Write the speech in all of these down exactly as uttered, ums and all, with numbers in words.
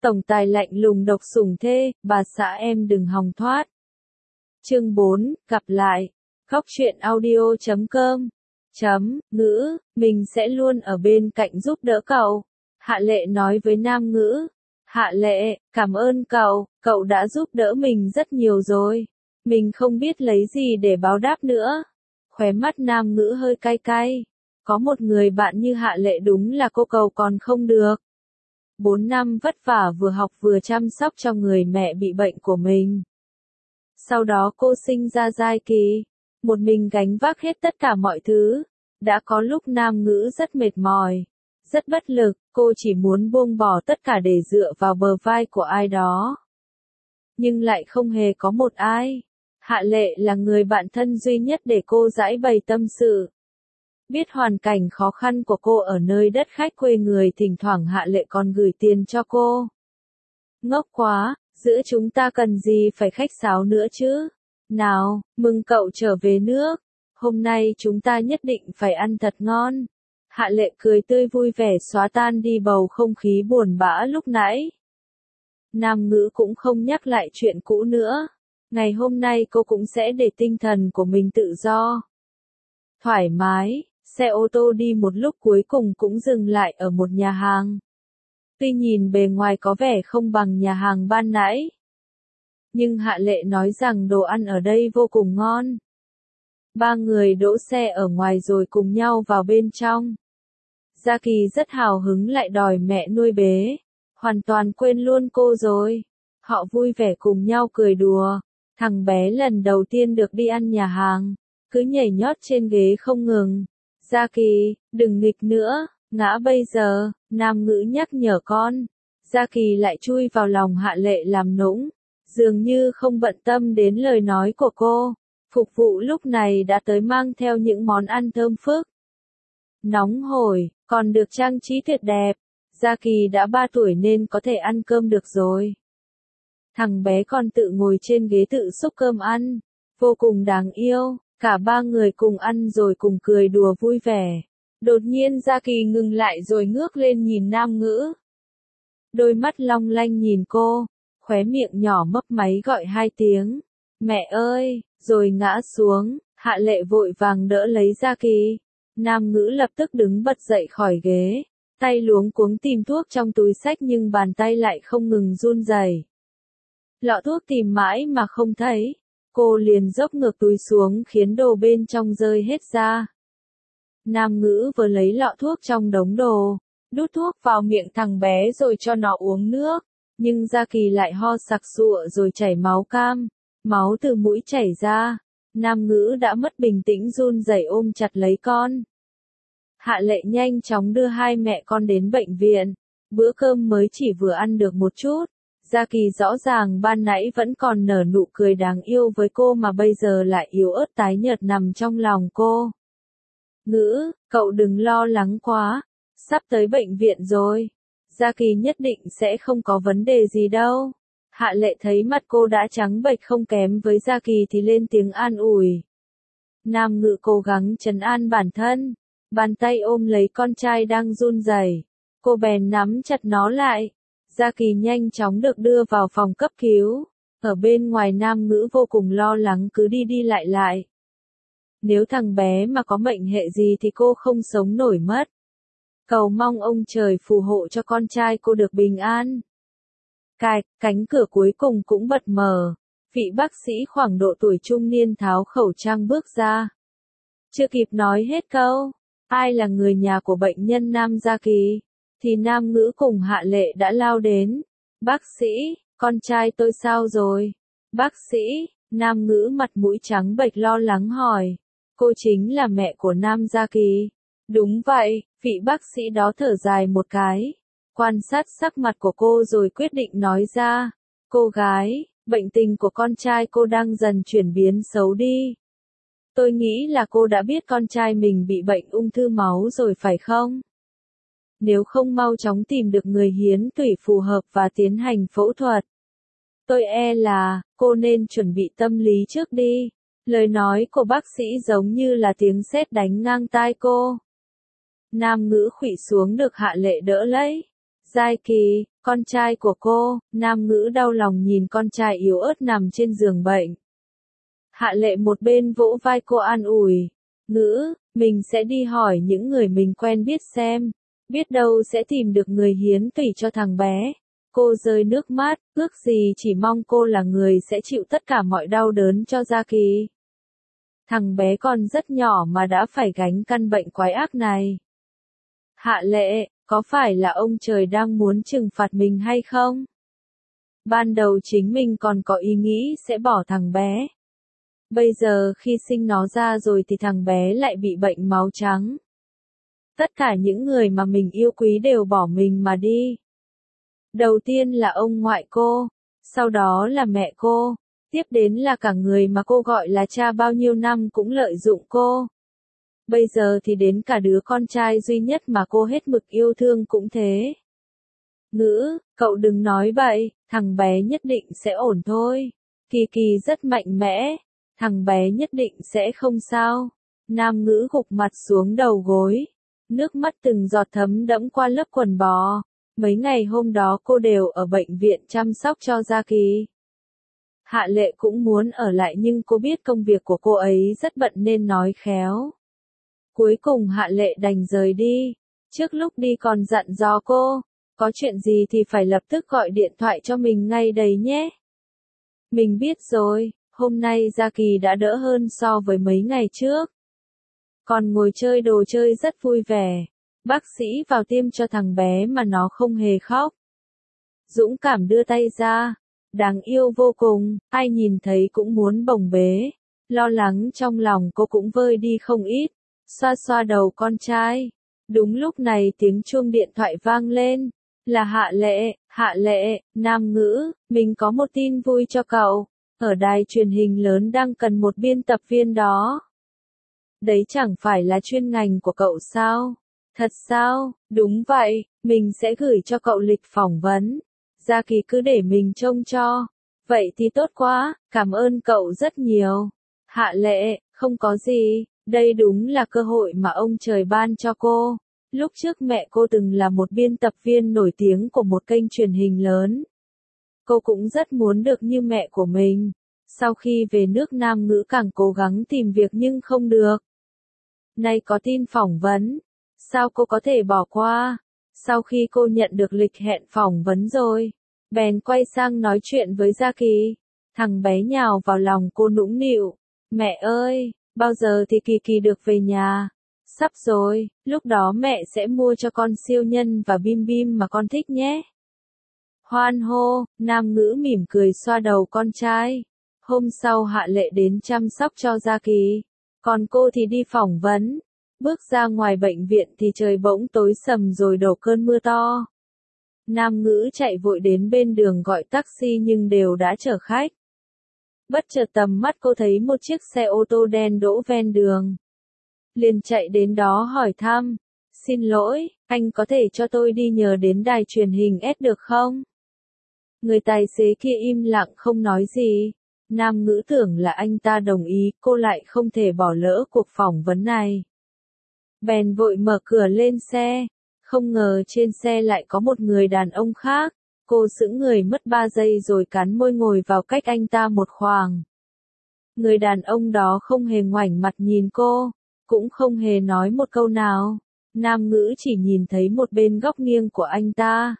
Tổng tài lạnh lùng độc sủng thê, bà xã em đừng hòng thoát. Chương bốn, gặp lại. Góc truyện audio chấm com. Chấm, ngữ, mình sẽ luôn ở bên cạnh giúp đỡ cậu. Hạ Lệ nói với Nam Ngữ. Hạ Lệ, cảm ơn cậu, cậu đã giúp đỡ mình rất nhiều rồi. Mình không biết lấy gì để báo đáp nữa. Khóe mắt Nam Ngữ hơi cay cay. Có một người bạn như Hạ Lệ đúng là cô cầu còn không được. Bốn năm vất vả vừa học vừa chăm sóc cho người mẹ bị bệnh của mình. Sau đó cô sinh ra Giai Kỳ. Một mình gánh vác hết tất cả mọi thứ. Đã có lúc Nam Ngữ rất mệt mỏi. Rất bất lực, cô chỉ muốn buông bỏ tất cả để dựa vào bờ vai của ai đó. Nhưng lại không hề có một ai. Hạ Lệ là người bạn thân duy nhất để cô giãi bày tâm sự. Biết hoàn cảnh khó khăn của cô ở nơi đất khách quê người, thỉnh thoảng Hạ Lệ còn gửi tiền cho cô. Ngốc quá, giữa chúng ta cần gì phải khách sáo nữa chứ? Nào, mừng cậu trở về nước. Hôm nay chúng ta nhất định phải ăn thật ngon. Hạ Lệ cười tươi vui vẻ xóa tan đi bầu không khí buồn bã lúc nãy. Nam Ngữ cũng không nhắc lại chuyện cũ nữa. Ngày hôm nay cô cũng sẽ để tinh thần của mình tự do. Thoải mái, xe ô tô đi một lúc cuối cùng cũng dừng lại ở một nhà hàng. Tuy nhìn bề ngoài có vẻ không bằng nhà hàng ban nãy. Nhưng Hạ Lệ nói rằng đồ ăn ở đây vô cùng ngon. Ba người đỗ xe ở ngoài rồi cùng nhau vào bên trong. Gia Kỳ rất hào hứng lại đòi mẹ nuôi bế. Hoàn toàn quên luôn cô rồi. Họ vui vẻ cùng nhau cười đùa. Thằng bé lần đầu tiên được đi ăn nhà hàng. Cứ nhảy nhót trên ghế không ngừng. Gia Kỳ, đừng nghịch nữa, ngã bây giờ, Nam Ngữ nhắc nhở con. Gia Kỳ lại chui vào lòng Hạ Lệ làm nũng. Dường như không bận tâm đến lời nói của cô. Phục vụ lúc này đã tới mang theo những món ăn thơm phức. Nóng hổi, còn được trang trí tuyệt đẹp. Gia Kỳ đã ba tuổi nên có thể ăn cơm được rồi. Thằng bé còn tự ngồi trên ghế tự xúc cơm ăn. Vô cùng đáng yêu, cả ba người cùng ăn rồi cùng cười đùa vui vẻ. Đột nhiên Gia Kỳ ngừng lại rồi ngước lên nhìn Nam Ngữ. Đôi mắt long lanh nhìn cô, khóe miệng nhỏ mấp máy gọi hai tiếng. Mẹ ơi, rồi ngã xuống. Hạ Lệ vội vàng đỡ lấy Gia Kỳ. Nam Ngữ lập tức đứng bật dậy khỏi ghế. Tay luống cuống tìm thuốc trong túi xách nhưng bàn tay lại không ngừng run rẩy. Lọ thuốc tìm mãi mà không thấy. Cô liền dốc ngược túi xuống khiến đồ bên trong rơi hết ra. Nam Ngữ vừa lấy lọ thuốc trong đống đồ, đút thuốc vào miệng thằng bé rồi cho nó uống nước. Nhưng Gia Kỳ lại ho sặc sụa rồi chảy máu cam. Máu từ mũi chảy ra. Nam Ngữ đã mất bình tĩnh run rẩy ôm chặt lấy con. Hạ Lệ nhanh chóng đưa hai mẹ con đến bệnh viện. Bữa cơm mới chỉ vừa ăn được một chút. Gia Kỳ rõ ràng ban nãy vẫn còn nở nụ cười đáng yêu với cô mà bây giờ lại yếu ớt tái nhợt nằm trong lòng cô. Ngữ, cậu đừng lo lắng quá. Sắp tới bệnh viện rồi. Gia Kỳ nhất định sẽ không có vấn đề gì đâu. Hạ Lệ thấy mặt cô đã trắng bệch không kém với Gia Kỳ thì lên tiếng an ủi. Nam Ngữ cố gắng trấn an bản thân. Bàn tay ôm lấy con trai đang run rẩy. Cô bèn nắm chặt nó lại. Gia Kỳ nhanh chóng được đưa vào phòng cấp cứu. Ở bên ngoài Nam Ngữ vô cùng lo lắng cứ đi đi lại lại. Nếu thằng bé mà có mệnh hệ gì thì cô không sống nổi mất. Cầu mong ông trời phù hộ cho con trai cô được bình an. Cạch, cánh cửa cuối cùng cũng bật mở. Vị bác sĩ khoảng độ tuổi trung niên tháo khẩu trang bước ra. Chưa kịp nói hết câu, ai là người nhà của bệnh nhân Nam Gia Kỳ, thì Nam Ngữ cùng Hạ Lệ đã lao đến. Bác sĩ, con trai tôi sao rồi? Bác sĩ, Nam Ngữ mặt mũi trắng bệch lo lắng hỏi. Cô chính là mẹ của Nam Gia Kỳ. Đúng vậy, vị bác sĩ đó thở dài một cái. Quan sát sắc mặt của cô rồi quyết định nói ra. Cô gái, bệnh tình của con trai cô đang dần chuyển biến xấu đi. Tôi nghĩ là cô đã biết con trai mình bị bệnh ung thư máu rồi phải không? Nếu không mau chóng tìm được người hiến tủy phù hợp và tiến hành phẫu thuật. Tôi e là, cô nên chuẩn bị tâm lý trước đi. Lời nói của bác sĩ giống như là tiếng sét đánh ngang tai cô. Nam Ngữ khuỵu xuống được Hạ Lệ đỡ lấy. Giai Kỳ, con trai của cô, Nam Ngữ đau lòng nhìn con trai yếu ớt nằm trên giường bệnh. Hạ Lệ một bên vỗ vai cô an ủi. Ngữ, mình sẽ đi hỏi những người mình quen biết xem. Biết đâu sẽ tìm được người hiến tủy cho thằng bé. Cô rơi nước mắt, ước gì chỉ mong cô là người sẽ chịu tất cả mọi đau đớn cho Gia Kỳ. Thằng bé còn rất nhỏ mà đã phải gánh căn bệnh quái ác này. Hạ Lệ, có phải là ông trời đang muốn trừng phạt mình hay không? Ban đầu chính mình còn có ý nghĩ sẽ bỏ thằng bé. Bây giờ khi sinh nó ra rồi thì thằng bé lại bị bệnh máu trắng. Tất cả những người mà mình yêu quý đều bỏ mình mà đi. Đầu tiên là ông ngoại cô, sau đó là mẹ cô, tiếp đến là cả người mà cô gọi là cha bao nhiêu năm cũng lợi dụng cô. Bây giờ thì đến cả đứa con trai duy nhất mà cô hết mực yêu thương cũng thế. Ngữ, cậu đừng nói bậy, thằng bé nhất định sẽ ổn thôi. Kỳ Kỳ rất mạnh mẽ, thằng bé nhất định sẽ không sao. Nam Ngữ gục mặt xuống đầu gối, nước mắt từng giọt thấm đẫm qua lớp quần bò. Mấy ngày hôm đó cô đều ở bệnh viện chăm sóc cho Gia Kỳ. Hạ Lệ cũng muốn ở lại nhưng cô biết công việc của cô ấy rất bận nên nói khéo. Cuối cùng Hạ Lệ đành rời đi. Trước lúc đi còn dặn dò cô, có chuyện gì thì phải lập tức gọi điện thoại cho mình ngay đấy nhé. Mình biết rồi, hôm nay Gia Kỳ đã đỡ hơn so với mấy ngày trước. Còn ngồi chơi đồ chơi rất vui vẻ. Bác sĩ vào tiêm cho thằng bé mà nó không hề khóc. Dũng cảm đưa tay ra. Đáng yêu vô cùng, ai nhìn thấy cũng muốn bồng bế. Lo lắng trong lòng cô cũng vơi đi không ít. Xoa xoa đầu con trai. Đúng lúc này tiếng chuông điện thoại vang lên. Là Hạ Lệ, Hạ Lệ, Nam Ngữ, mình có một tin vui cho cậu. Ở đài truyền hình lớn đang cần một biên tập viên đó. Đấy chẳng phải là chuyên ngành của cậu sao? Thật sao? Đúng vậy, mình sẽ gửi cho cậu lịch phỏng vấn. Gia Kỳ cứ để mình trông cho. Vậy thì tốt quá, cảm ơn cậu rất nhiều. Hạ Lệ, không có gì, đây đúng là cơ hội mà ông trời ban cho cô. Lúc trước mẹ cô từng là một biên tập viên nổi tiếng của một kênh truyền hình lớn. Cô cũng rất muốn được như mẹ của mình. Sau khi về nước Nam Ngữ càng cố gắng tìm việc nhưng không được. Nay có tin phỏng vấn. Sao cô có thể bỏ qua? Sau khi cô nhận được lịch hẹn phỏng vấn rồi, bèn quay sang nói chuyện với Gia Kỳ. Thằng bé nhào vào lòng cô nũng nịu. Mẹ ơi, bao giờ thì Kỳ Kỳ được về nhà? Sắp rồi, lúc đó mẹ sẽ mua cho con siêu nhân và bim bim mà con thích nhé. Hoan hô, Nam Ngữ mỉm cười xoa đầu con trai. Hôm sau Hạ Lệ đến chăm sóc cho Gia Kỳ. Còn cô thì đi phỏng vấn. Bước ra ngoài bệnh viện thì trời bỗng tối sầm rồi đổ cơn mưa to. Nam Ngữ chạy vội đến bên đường gọi taxi nhưng đều đã chở khách. Bất chợt tầm mắt cô thấy một chiếc xe ô tô đen đỗ ven đường. Liền chạy đến đó hỏi thăm. Xin lỗi, anh có thể cho tôi đi nhờ đến đài truyền hình S được không? Người tài xế kia im lặng không nói gì. Nam Ngữ tưởng là anh ta đồng ý, cô lại không thể bỏ lỡ cuộc phỏng vấn này. Bèn vội mở cửa lên xe. Không ngờ trên xe lại có một người đàn ông khác. Cô sững người mất ba giây rồi cắn môi ngồi vào cách anh ta một khoảng. Người đàn ông đó không hề ngoảnh mặt nhìn cô, cũng không hề nói một câu nào. Nam Ngữ chỉ nhìn thấy một bên góc nghiêng của anh ta.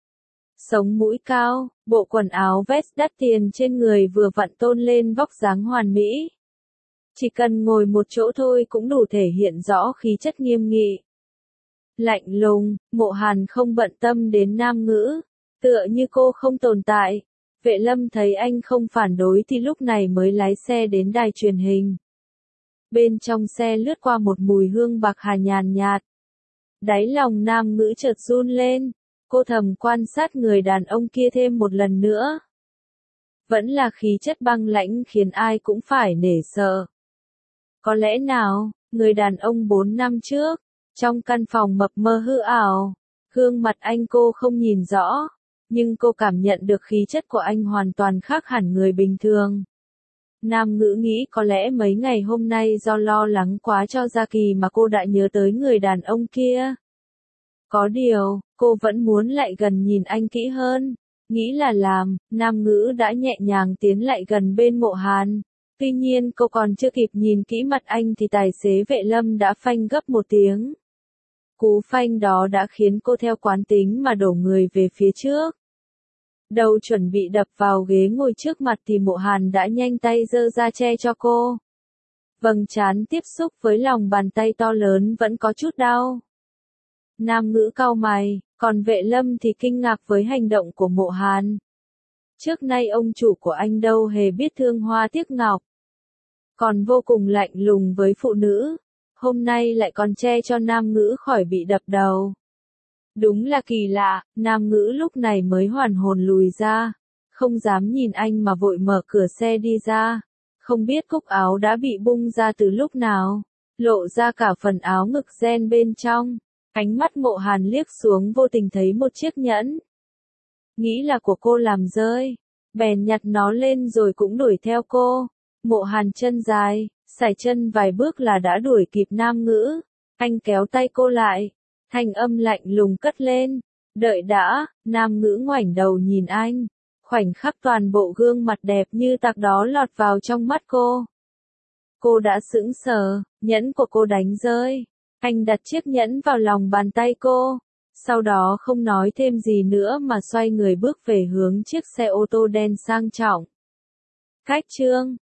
Sống mũi cao, bộ quần áo vest đắt tiền trên người vừa vặn tôn lên vóc dáng hoàn mỹ. Chỉ cần ngồi một chỗ thôi cũng đủ thể hiện rõ khí chất nghiêm nghị. Lạnh lùng, Mộ Hàn không bận tâm đến Nam Ngữ, tựa như cô không tồn tại. Vệ Lâm thấy anh không phản đối thì lúc này mới lái xe đến đài truyền hình. Bên trong xe lướt qua một mùi hương bạc hà nhàn nhạt. Đáy lòng Nam Ngữ chợt run lên, cô thầm quan sát người đàn ông kia thêm một lần nữa. Vẫn là khí chất băng lãnh khiến ai cũng phải nể sợ. Có lẽ nào, người đàn ông bốn năm trước, trong căn phòng mập mơ hư ảo, gương mặt anh cô không nhìn rõ, nhưng cô cảm nhận được khí chất của anh hoàn toàn khác hẳn người bình thường. Nam Ngữ nghĩ có lẽ mấy ngày hôm nay do lo lắng quá cho Gia Kỳ mà cô đã nhớ tới người đàn ông kia. Có điều, cô vẫn muốn lại gần nhìn anh kỹ hơn. Nghĩ là làm, Nam Ngữ đã nhẹ nhàng tiến lại gần bên Mộ Hàn. Tuy nhiên cô còn chưa kịp nhìn kỹ mặt anh thì tài xế Vệ Lâm đã phanh gấp một tiếng. Cú phanh đó đã khiến cô theo quán tính mà đổ người về phía trước. Đầu chuẩn bị đập vào ghế ngồi trước mặt thì Mộ Hàn đã nhanh tay giơ ra che cho cô. Vầng trán tiếp xúc với lòng bàn tay to lớn vẫn có chút đau. Nam Ngữ cau mày, còn Vệ Lâm thì kinh ngạc với hành động của Mộ Hàn. Trước nay ông chủ của anh đâu hề biết thương hoa tiếc ngọc. Còn vô cùng lạnh lùng với phụ nữ. Hôm nay lại còn che cho Nam Ngữ khỏi bị đập đầu. Đúng là kỳ lạ, Nam Ngữ lúc này mới hoàn hồn lùi ra. Không dám nhìn anh mà vội mở cửa xe đi ra. Không biết cúc áo đã bị bung ra từ lúc nào. Lộ ra cả phần áo ngực ren bên trong. Ánh mắt Mộ Hàn liếc xuống vô tình thấy một chiếc nhẫn. Nghĩ là của cô làm rơi. Bèn nhặt nó lên rồi cũng đuổi theo cô. Mộ Hàn chân dài, sải chân vài bước là đã đuổi kịp Nam Ngữ. Anh kéo tay cô lại. Thanh âm lạnh lùng cất lên. Đợi đã, Nam Ngữ ngoảnh đầu nhìn anh. Khoảnh khắc toàn bộ gương mặt đẹp như tạc đó lọt vào trong mắt cô. Cô đã sững sờ, nhẫn của cô đánh rơi. Anh đặt chiếc nhẫn vào lòng bàn tay cô. Sau đó không nói thêm gì nữa mà xoay người bước về hướng chiếc xe ô tô đen sang trọng. Cách chương